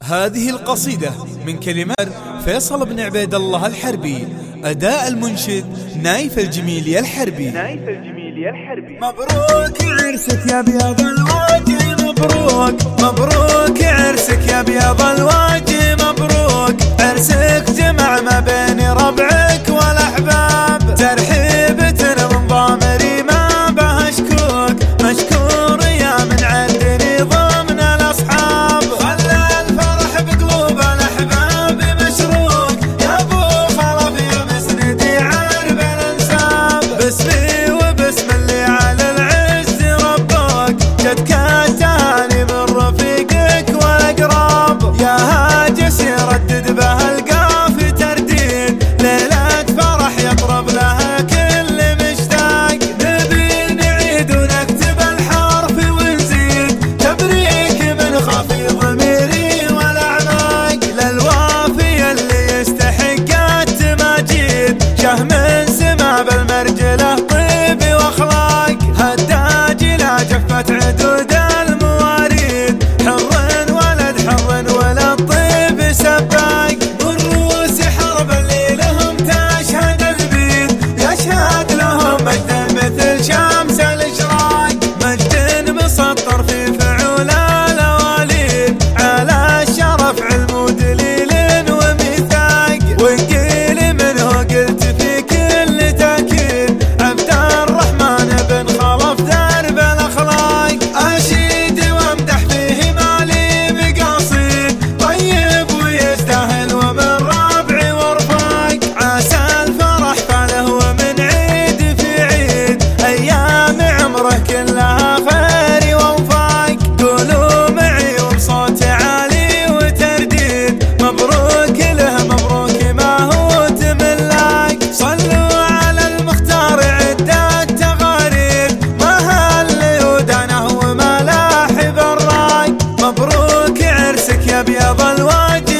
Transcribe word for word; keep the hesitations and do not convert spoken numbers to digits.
هذه القصيدة من كلمات فيصل بن عبيد الله الحربي، أداء المنشد نايف الجميلي الحربي. نايف الجميلي الحربي. مبروك عرسك يا بياض الوجه، مبروك مبروك عرسك يا بياض الوجه، مبروك عرسك جمع ما بين ربعك والأحباب، ترحيبة من ضامري ما بها شكوك، مشكور يا من عدني ضمن الأصحاب، خلى الفرح بقلوب الأحباب مشروق، يا أبو خلف يا مسندي عرب الأنساب، باسمي وباسم اللي على العز ربك، جدك التهاني من رفيقك والأقراب، يا هاجس يردد بها القافي ترديد، ليلة فرح يطرب لها كل مشتاق، نبي نعيد ونكتب الحرف ونزيد، تبريك من خفي ضميري والأعناق، للوافي اللي يستحق التماجيد، شه من سما بالمرجله طيب واخلاق، هداج لا جفت عدود المواريد، حر ولد حر ولد طيب سباق، بالروس حرب اللي لهم تشهد البيد، يشهد لهم مجد مثل شمس الاشراق، مجد مسطر في فعول الاواليد، على الشرف علم ودليل وميثاق، وقيل منه قلت في كل تاكيد، عبد الرحمن بن خلف درب الاخلاق، اشيد وامدح فيه مالي بقصيد، طيب ويستاهل ومن ربعي ورفاق، عسى الفرح فله ومن عيد في عيد، ايام عمره كلها خير ووفاق، قولوا معي وبصوت عالي وترديد، مبروك له مبروك ما هو تملاق، صلوا على المختار عدة تغاريد، ما هل ودانه وما لاحب الراق، مبروك عرسك يا بياض الوجه.